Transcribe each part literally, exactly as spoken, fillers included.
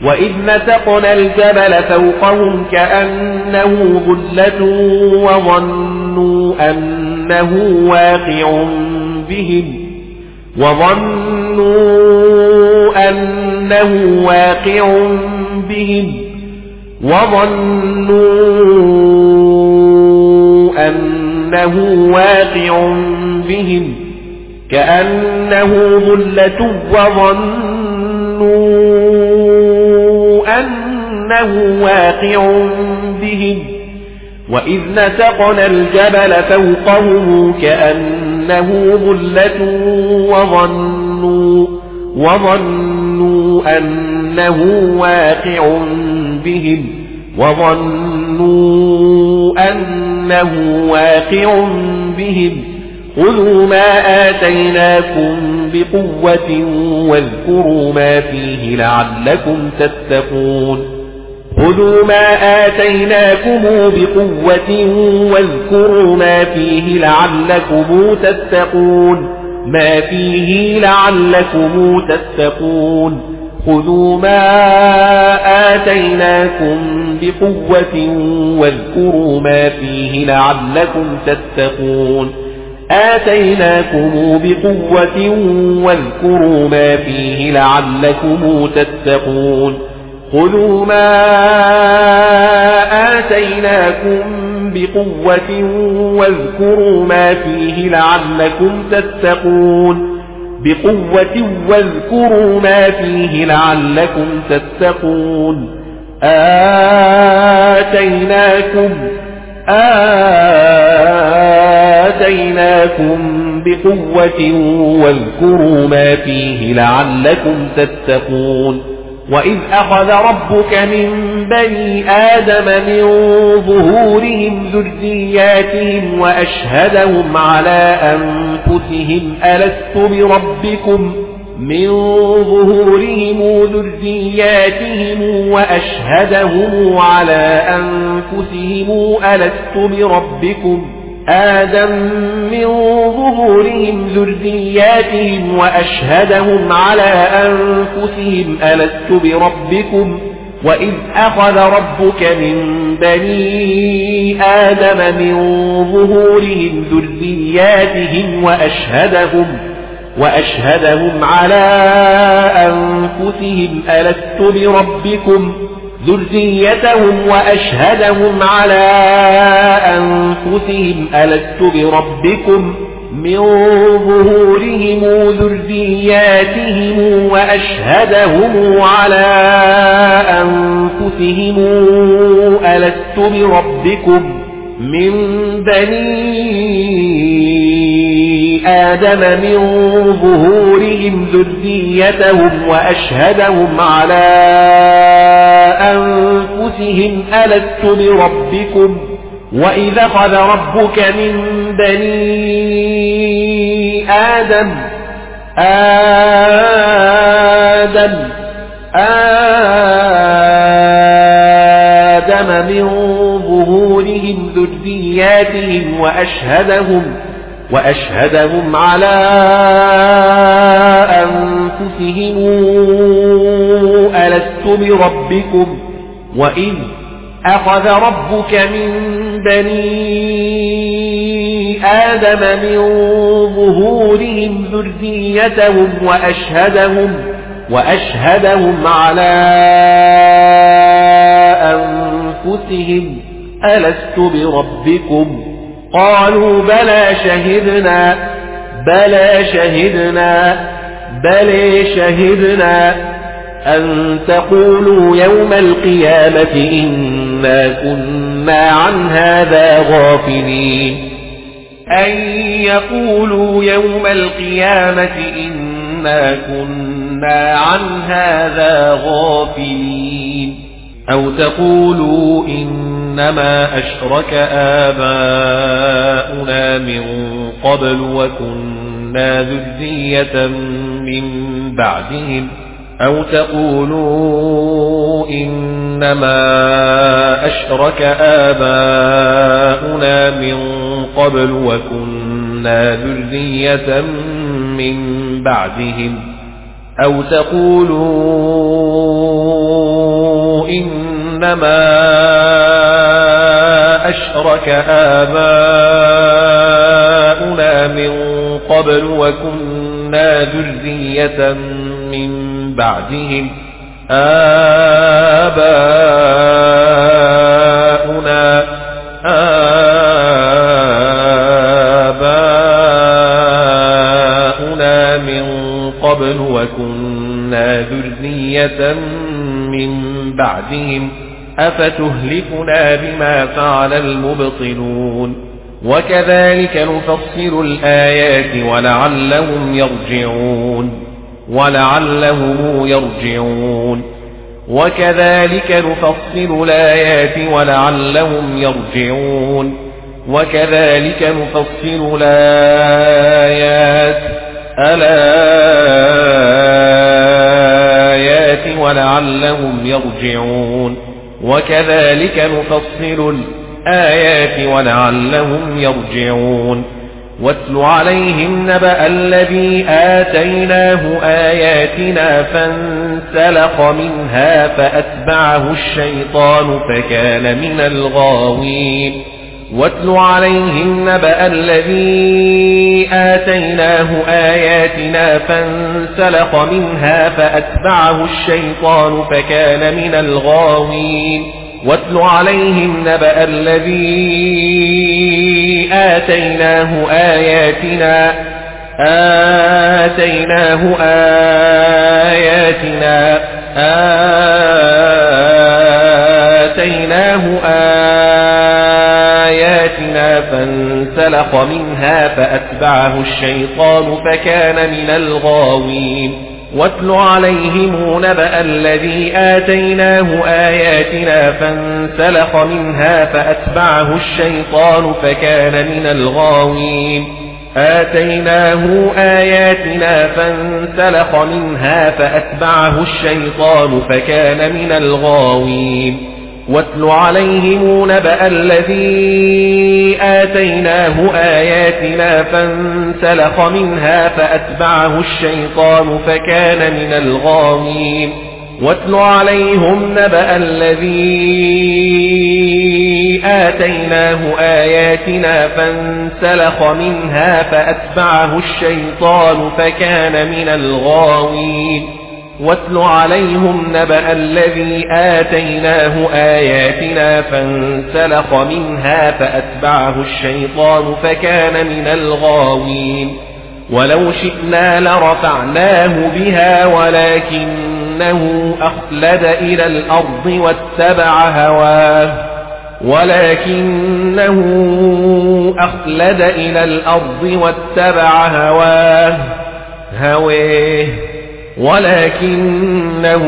وإذ نتقنا الجبل فوقهم كأنه ظلة وظنوا أنه واقع بهم وظنوا أنه واقع بهم وظنوا أنه واقع بهم كأنه ظلة وظنوا أنه واقع بهم وإذ نتقنا الجبل فوقهم كأنه ظلة وظنوا وظنوا أنه واقع بهم وظنوا أنه واقع بهم خذوا ما آتيناكم بقوة واذكروا ما فيه لعلكم تتقون خذوا ما آتيناكم بقوة واذكروا ما فيه لعلكم تتقون ما فيه لعلكم تتقون خذوا ما آتيناكم بقوة واذكروا ما فيه لعلكم تتقون آتيناكم بقوة واذكروا ما فيه لعلكم تتقون خذوا ما آتيناكم بقوة واذكروا ما فيه لعلكم تتقون بقوة واذكروا ما فيه لعلكم تتقون آتيناكم آتيناكم بقوة واذكروا ما فيه لعلكم تتقون وإذ أخذ ربك من بني آدم من ظهورهم ذرياتهم وأشهدهم على أنفسهم ألست بربكم من ظهورهم ذرياتهم وأشهدهم على أنفسهم ألست بربكم آدم من ظهورهم ذرياتهم وأشهدهم على أنفسهم ألست بربكم وإذ أخذ ربك من بني آدم من ظهورهم ذرياتهم وأشهدهم وأشهدهم على أنفسهم ألست بربكم ذريتهم وأشهدهم على أنفسهم ألست بربكم من ظهورهم ذرياتهم وأشهدهم على أنفسهم ألست بربكم من بني آدم من ظهورهم ذريتهم وأشهدهم على أنفسهم ألست بربكم وإذا أخذ ربك من بني آدم آدم آدم من ظهورهم ذرياتهم وأشهدهم وأشهدهم على أنفسهم ألست بربكم وإذ أخذ ربك من بني آدم من ظهورهم ذريتهم وأشهدهم وأشهدهم على أنفسهم ألست بربكم قالوا بلى شهدنا بلى شهدنا بلى شهدنا أن تقولوا يوم القيامة إنا كنا عن هذا غافلين أن يقولوا يوم القيامة إنا كنا عن هذا غافلين أو تقولوا إنما أشرك آباؤنا من قبل وكنا ذرية من بعدهم أو تقولوا إنما أشرك آباؤنا من قبل وكنا ذرية من بعدهم أو تقولوا إنما أشرك آباؤنا من قبل وكنا ذرية من بعدهم آباؤنا آباؤنا من قبل وكنا ذرية من بعدهم أفتهلكنا بما فعل المبطلون وكذلك نفصل الآيات ولعلهم يرجعون ولعلهم يرجعون وكذلك نفصل الآيات ولعلهم يرجعون وكذلك نفصل الآيات الآيات ولعلهم يرجعون وكذلك نفصل الآيات ولعلهم يرجعون واتل عليهم نبأ الذي آتيناه آياتنا فانسلخ منها فأتبعه الشيطان فكان من الغاوين واتل عليهم نبأ الذي آتيناه آياتنا فانسلخ منها فأتبعه الشيطان فكان من الغاوين واتل عليهم نبأ الذي آتيناه آياتنا آتيناه آياتنا آتيناه آياتنا فانسلخ منها فأتبعه الشيطان فكان من الغاوين واتل عليهم نبأ الذي آتيناه آياتنا فانسلخ منها فأتبعه الشيطان فكان من الغاوين آتيناه آياتنا فانسلخ منها فأتبعه الشيطان فكان من الغاوين واتل عليهم نبأ الذي آتيناه آياتنا فانسلخ منها فأتبعه الشيطان فكان من الغاوين واتل عليهم نبأ الذي آتيناه آياتنا فانسلخ منها فأتبعه الشيطان فكان من الغاوين واتل عليهم نبأ الذي آتيناه آياتنا فانسلخ منها فأتبعه الشيطان فكان من الغاوين ولو شئنا لرفعناه بها ولكنه أخلد إلى الأرض واتبع هواه ولكنه أخلد إلى الأرض واتبع هواه هويه ولكنه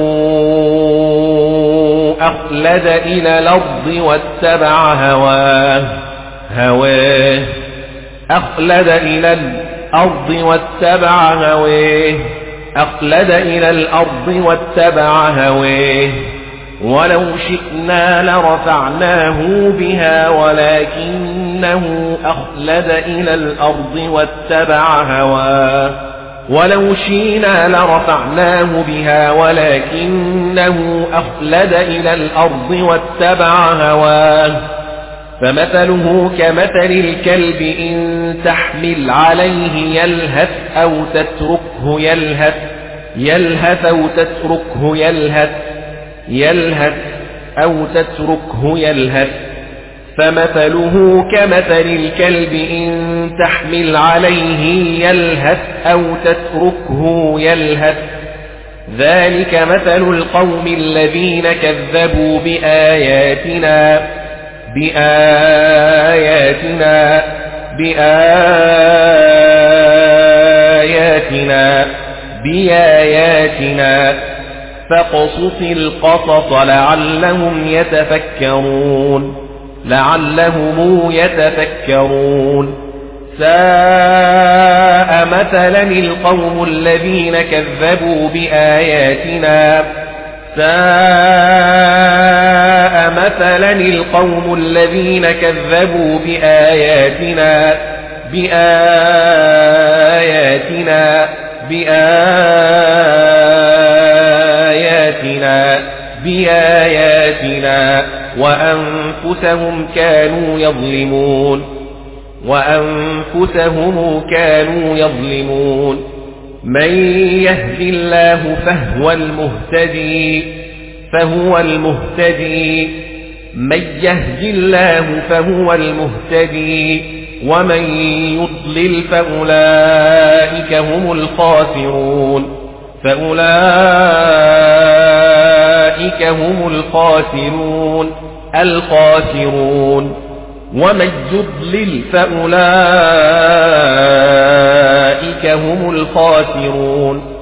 أخلد إلى الأرض واتبع هواه هواه أخلد إلى الأرض واتبع هواه أخلد إلى الأرض واتبع هواه ولو شئنا لرفعناه بها ولكنه أخلد إلى الأرض واتبع هواه ولو شئنا لرفعناه بها ولكنه أخلد إلى الأرض واتبع هواه فمثله كمثل الكلب إن تحمل عليه يلهث أو تتركه يلهث يلهث أو تتركه يلهث يلهث أو تتركه يلهث فمثله كمثل الكلب إن تحمل عليه يلهث أو تتركه يلهث ذلك مثل القوم الذين كذبوا بآياتنا بآياتنا بآياتنا بآياتنا فاقصص القصص لعلهم يتفكرون لعلهم يتفكرون ساء مثلا القوم الذين كذبوا بآياتنا ساء مثلا القوم الذين كذبوا بآياتنا بآياتنا بآياتنا بآياتنا وأنفسهم كانوا يظلمون وأنفسهم كانوا يظلمون من يهد الله فهو المهتدي فهو المهتدي من يهد الله فهو المهتدي ومن يضلل فأولئك هم الخاسرون فأولئك هم الخاسرون الخاسرون ومن يضلل فأولئك هم الخاسرون